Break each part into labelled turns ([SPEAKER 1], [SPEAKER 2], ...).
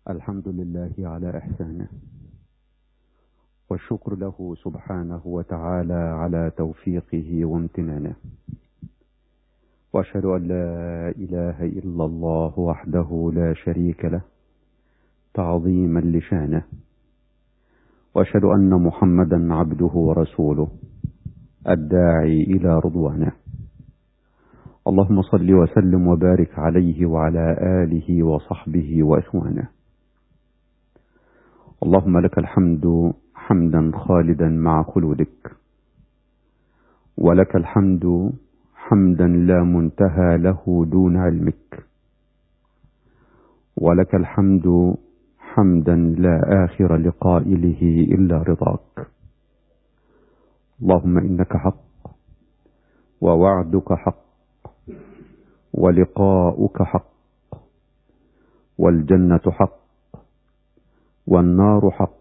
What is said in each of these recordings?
[SPEAKER 1] الحمد لله على إحسانه، والشكر له سبحانه وتعالى على توفيقه وامتنانه، وأشهد أن لا إله إلا الله وحده لا شريك له تعظيما لشانه، وأشهد أن محمدا عبده ورسوله الداعي إلى رضوانه. اللهم صل وسلم وبارك عليه وعلى آله وصحبه وإخوانه. اللهم لك الحمد حمدا خالدا مع خلودك، ولك الحمد حمدا لا منتهى له دون علمك، ولك الحمد حمدا لا آخر لقائله إلا رضاك. اللهم إنك حق، ووعدك حق، ولقاؤك حق، والجنة حق، والنار حق،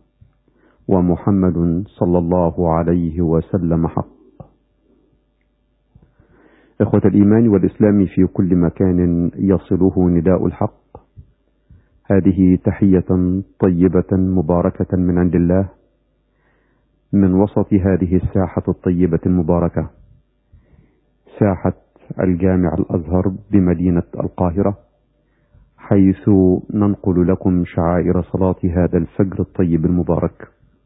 [SPEAKER 1] ومحمد صلى الله عليه وسلم حق. إخوة الإيمان والإسلام في كل مكان يصله نداء الحق، هذه تحية طيبة مباركة من عند الله من وسط هذه الساحة الطيبة المباركة، ساحة الجامع الأزهر بمدينة القاهرة، حيث ننقل لكم شعائر صلاة هذا الفجر الطيب المبارك.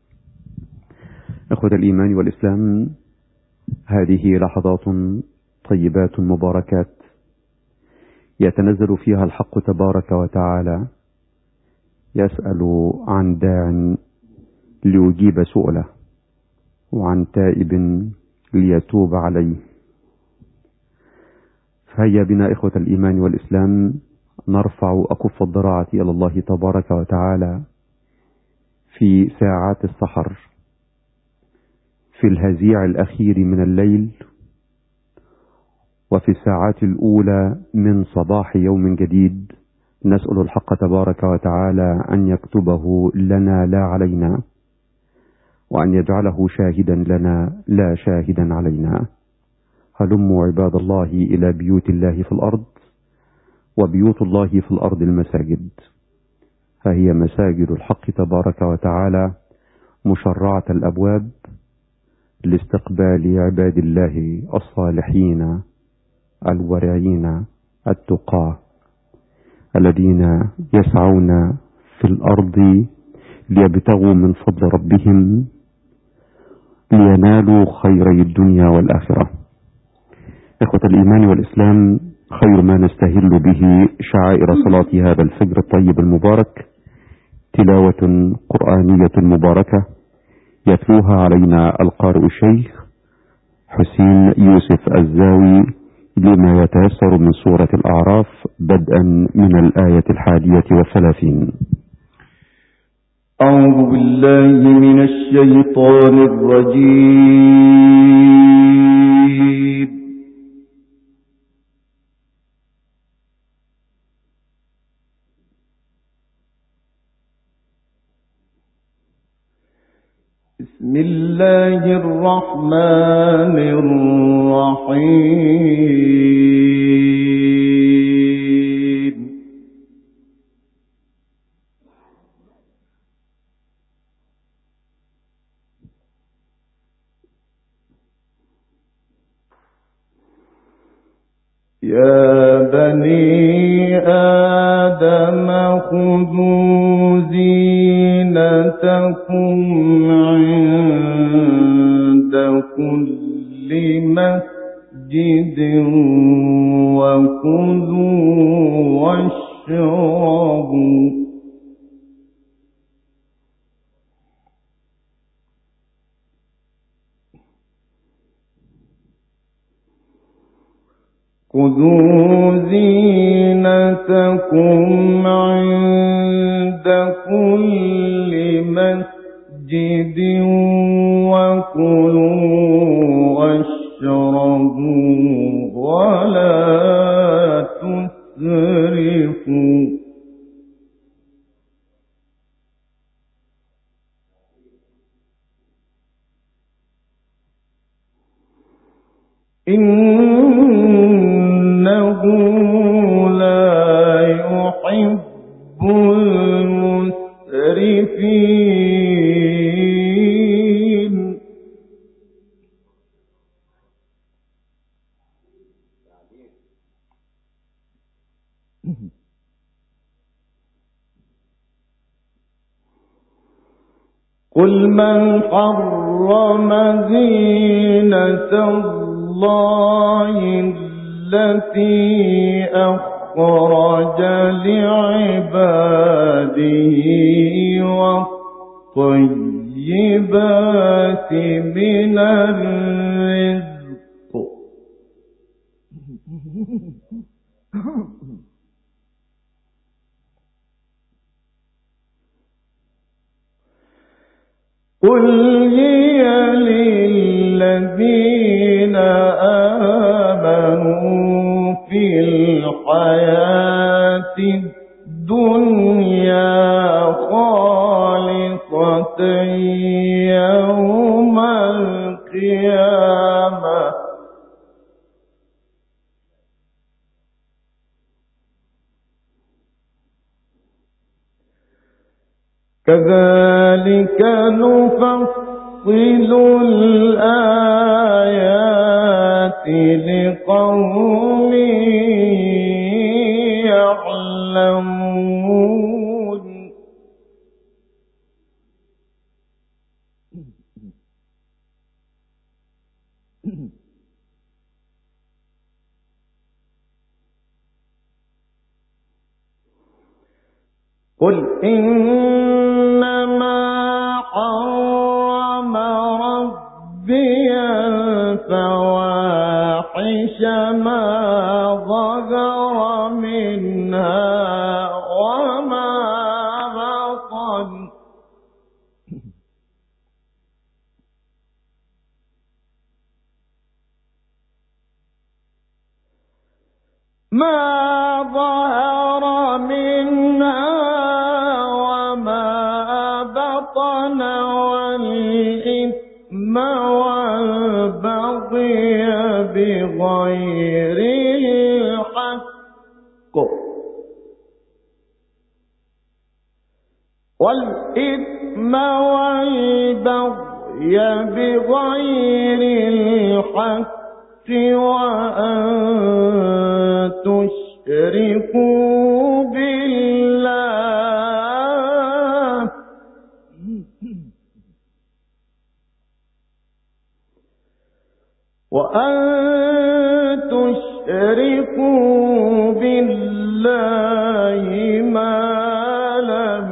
[SPEAKER 1] إخوة الإيمان والإسلام، هذه لحظات طيبات مباركات يتنزل فيها الحق تبارك وتعالى، يسأل عن داع ليجيب سؤله، وعن تائب ليتوب عليه. فهيا بنا إخوة الإيمان والإسلام نرفع أكف الضراعة إلى الله تبارك وتعالى في ساعات السحر، في الهزيع الأخير من الليل، وفي الساعات الأولى من صباح يوم جديد، نسأل الحق تبارك وتعالى أن يكتبه لنا لا علينا، وأن يجعله شاهدا لنا لا شاهدا علينا. هلموا عباد الله إلى بيوت الله في الأرض، وبيوت الله في الأرض المساجد، فهي مساجد الحق تبارك وتعالى مشرعة الأبواب لاستقبال عباد الله الصالحين الورعين التقى الذين يسعون في الأرض ليبتغوا من فضل ربهم لينالوا خيري الدنيا والآخرة. إخوة الإيمان والإسلام، خير ما نستهل به شعائر صلاة هذا الفجر الطيب المبارك تلاوة قرآنية مباركة يتلوها علينا القارئ الشيخ حسين يوسف الزاوي لما يتيسر من سورة الأعراف بدءا من الآية 31.
[SPEAKER 2] أعوذ بالله من الشيطان الرجيم. بسم الله الرحمن الرحيم. يا بني آدم خذوا زينتكم عند كل مسجد وكلوا واشربوا خذوا زينتكم عند كل مسجد وكلوا واشربوا ولا تسرفوا إنه لا يحب المسرفين. قل من حرم زينة الله التي أخرج لعباده والطيبات من الرزق قل هي للذين آمنوا في الحياة الدنيا خالصة يوم القيامة. كذلك نفصل الآيات لقوم يعلمون. قل إنما حرم ربي الفواحش ما ظهر منها وما بطن ما ظهر منها والإثم والبغي بغير الحق وأن تشركوا بالله ما لم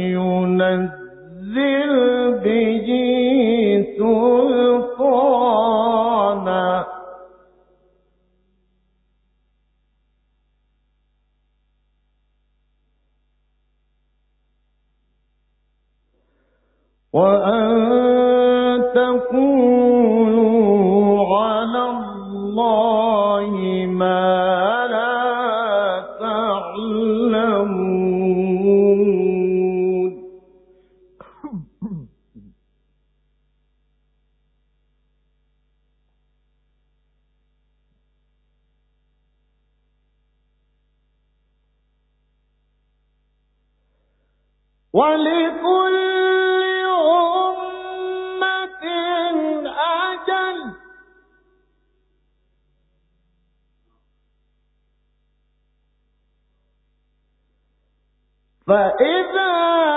[SPEAKER 2] ينزل به سلطانا وأن تقولوا على الله ما لا تعلمون. ولكل أمة أجل فإذا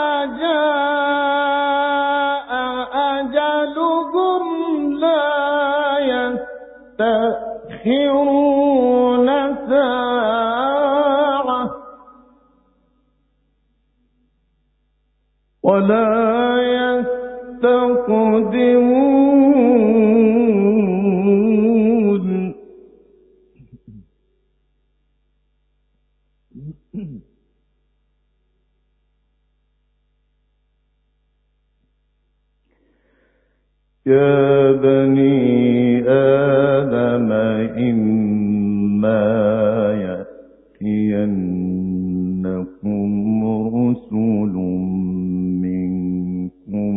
[SPEAKER 2] جاء أجلهم لا يستأخرون ساعة ولا يستقدمون. يا بني آدم إما يأتينكم رسل منكم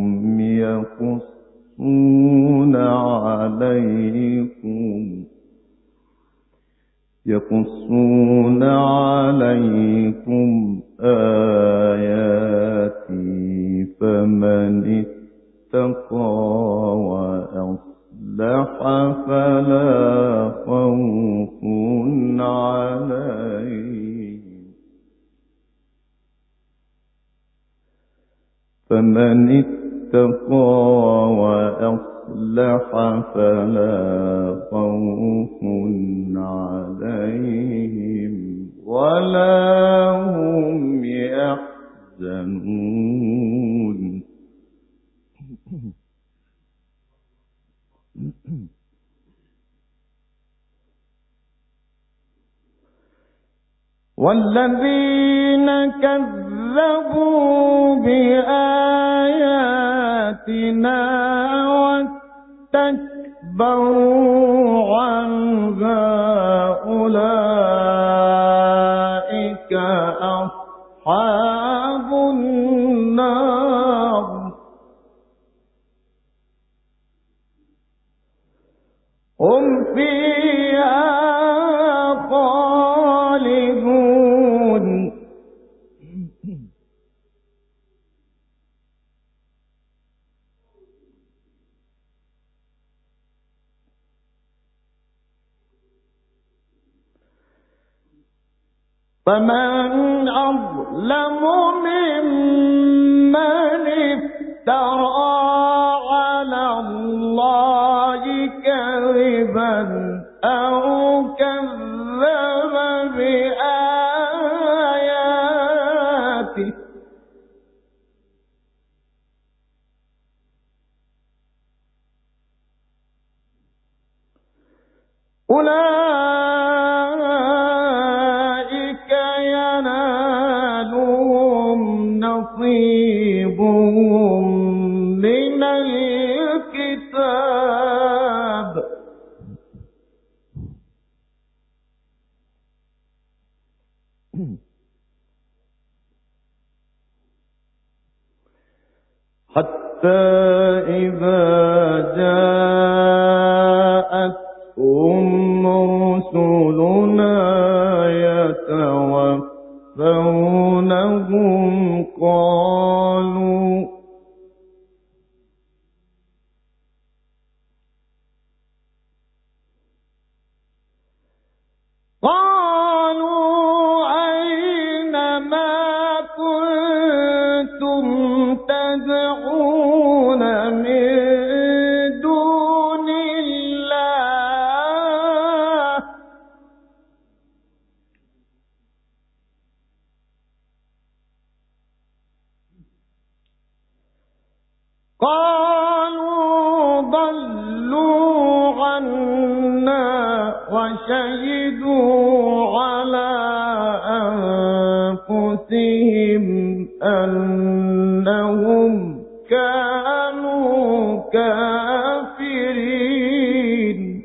[SPEAKER 2] يقصون عليكم اتقى وأصلح فلا خوف عليهم فمن اتقى وأصلح فلا خوف عليهم ولا هم يحزنون والذين كذبوا بآياتنا واستكبروا عنها أولئك أصحاب النار هم فيها خالدون فمن أظلم ممن افترى على الله كذبا أو كذب بآياته أولئك ينالهم نصيبهم من الكتاب حتى إذا جاءتهم رسلنا يتوفونهم قالوا أين ما كنتم تدعون من دون الله قالوا ضلوا عنا وشهدوا على أنفسهم أنهم كانوا كافرين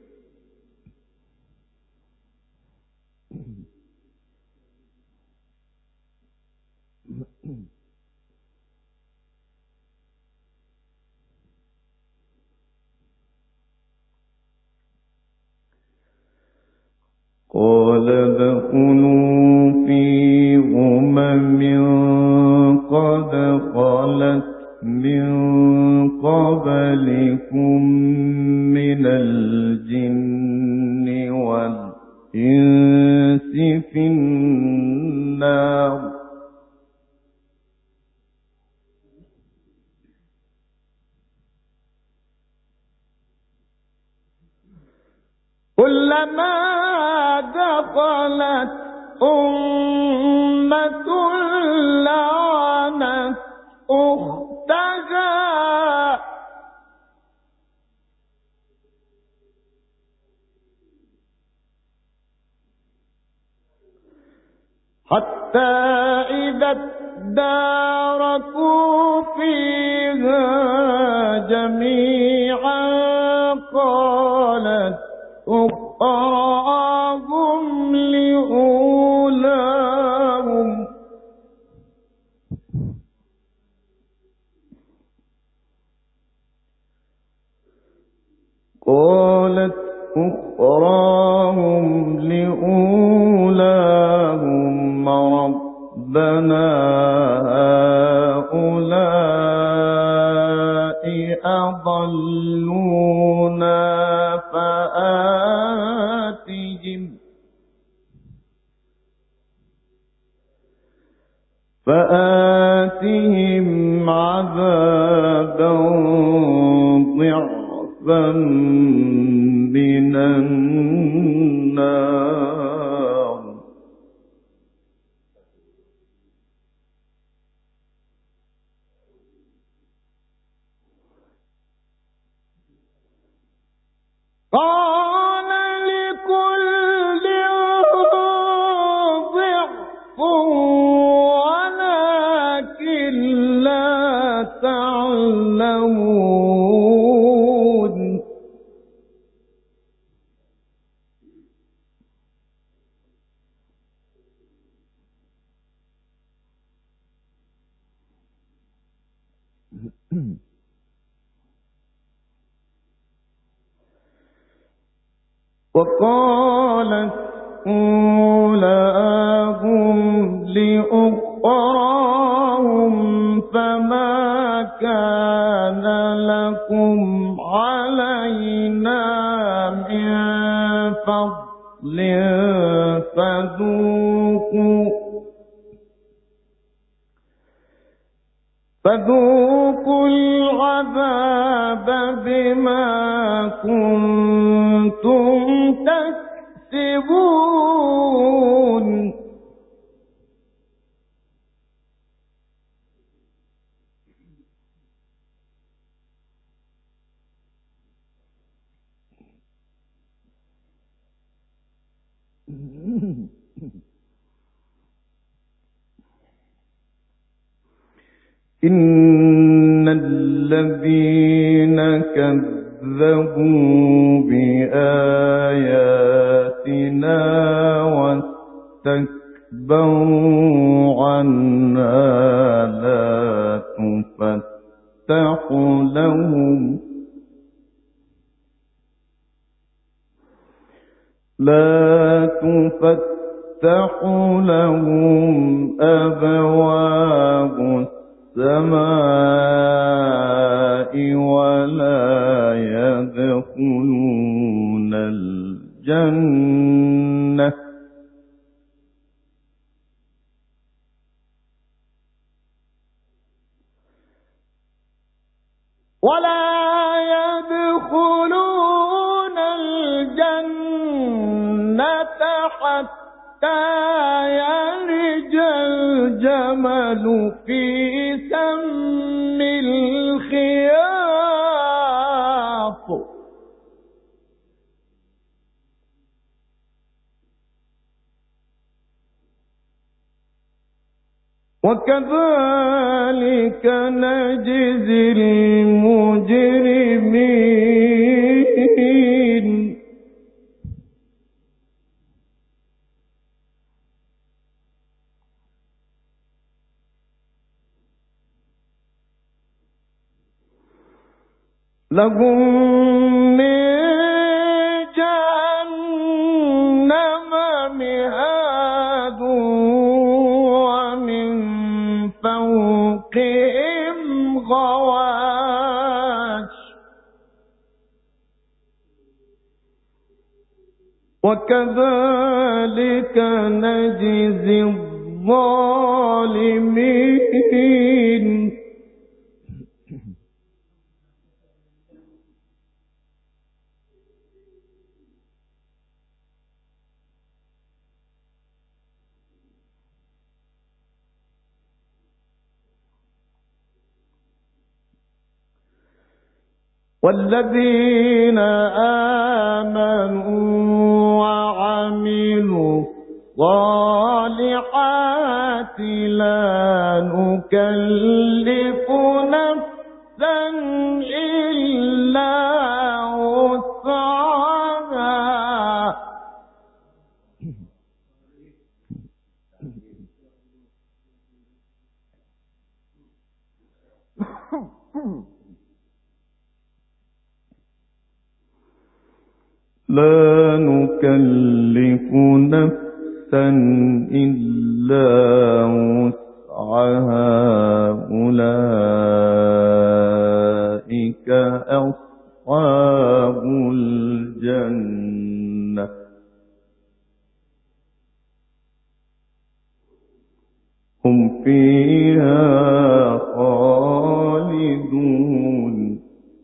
[SPEAKER 2] قال ادخلوا في قد خلت من قبلكم من الجن والإنس في النار كلما دخلت أمة لعنت أختها حتى إذا اداركوا فيها جميعا قالت أخراهم لأولاهم ربنا هؤلاء أضلونا فآتهم عذابا ضعفا من النار قال لكل ضعف ولكن لا تعلمون وقالت أولاهم لأخراهم فما كان لكم علينا من فضل فذوقوا العذاب بما كنتم تكسبون إن الذين كذبوا بآياتنا واستكبروا عنها لا تفتح لهم أبواب السماء ولا يدخلون الجنة حتى يلج الجمل في سم الخياط وكذلك نجزي المجرمين لهم من جهنم مهاد ومن فوقهم غواش وكذلك نجزي الظالمين والذين آمنوا وعملوا الصالحات لا نكلف نفسا إلا وسعها لا نكلف نفسا إلا وسعها أولئك فيها خالدون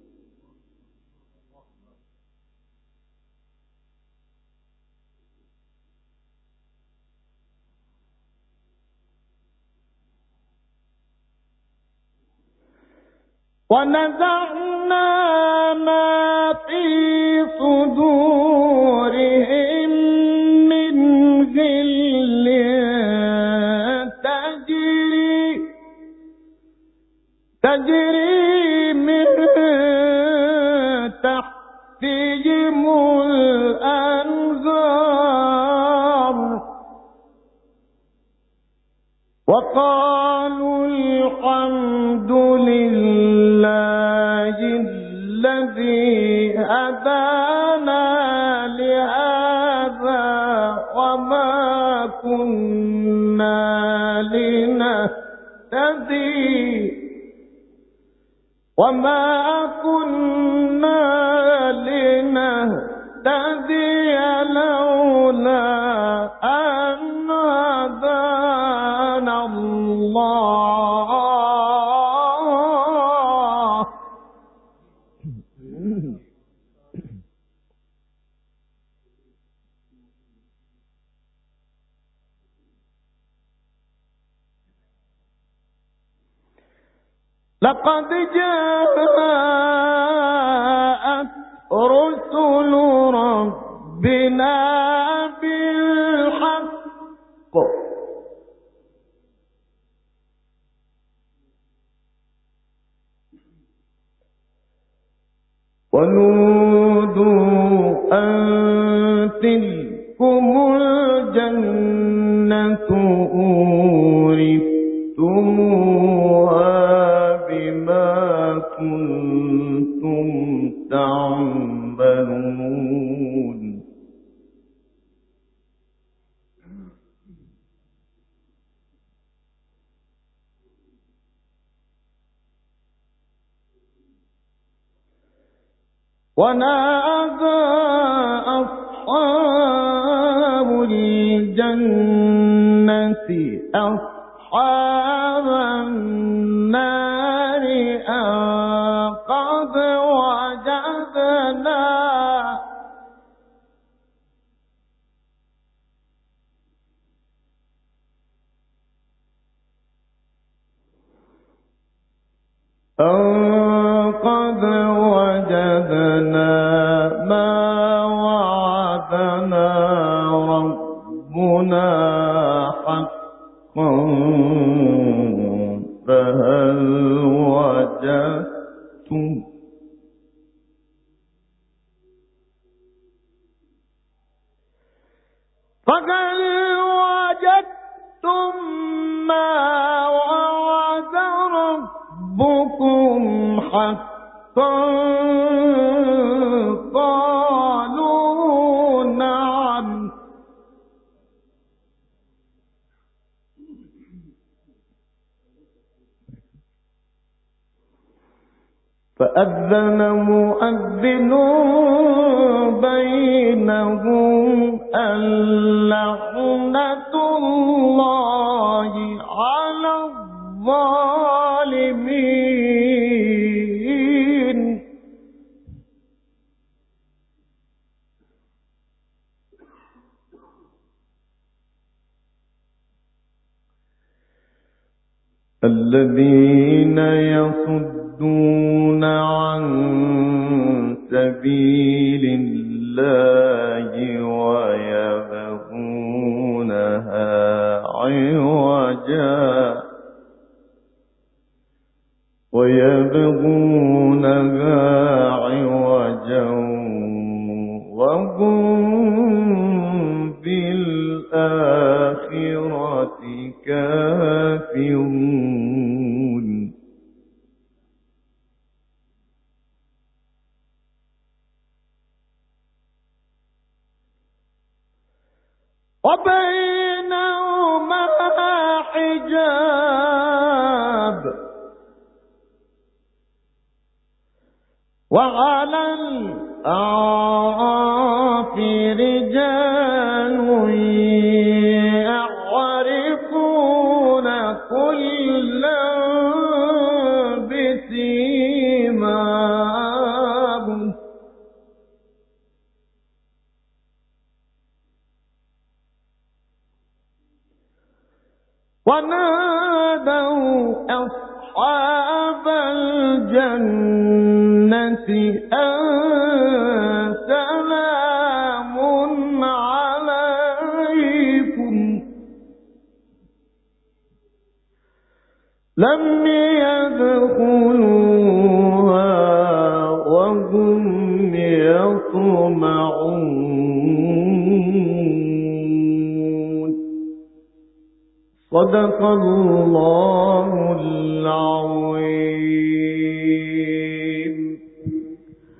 [SPEAKER 2] ونزعنا ما في صدورهم من غل تجري من تحتهم الأنهار وقالوا الحمد لله الذي هدانا لهذا وما كنا لنهتدي لولا أن هدانا الله لقد جاءت رسل ربنا بالحق ونودوا أن تلكم الجنة أورثتموها بما كنتم تعملون ونادى أصحاب الجنة أصحاب النار قد وجدنا ما وعدنا ربنا حقا فهل وجدتم ما وعد ربكم حقا قالوا نعم فأذن مؤذن بينهم اللعنة الله على الظالمين الذين يصدون عن سبيل الله ويبغونها عوجا وهم بالآخرة كافرون وبينهما حجاب وعلى الأعراف رجال يعرفون كلا بسيماهم ونادوا أصحاب الجنة أن سلام عليكم لم يدخلوها وهم يطمعون. صدق الله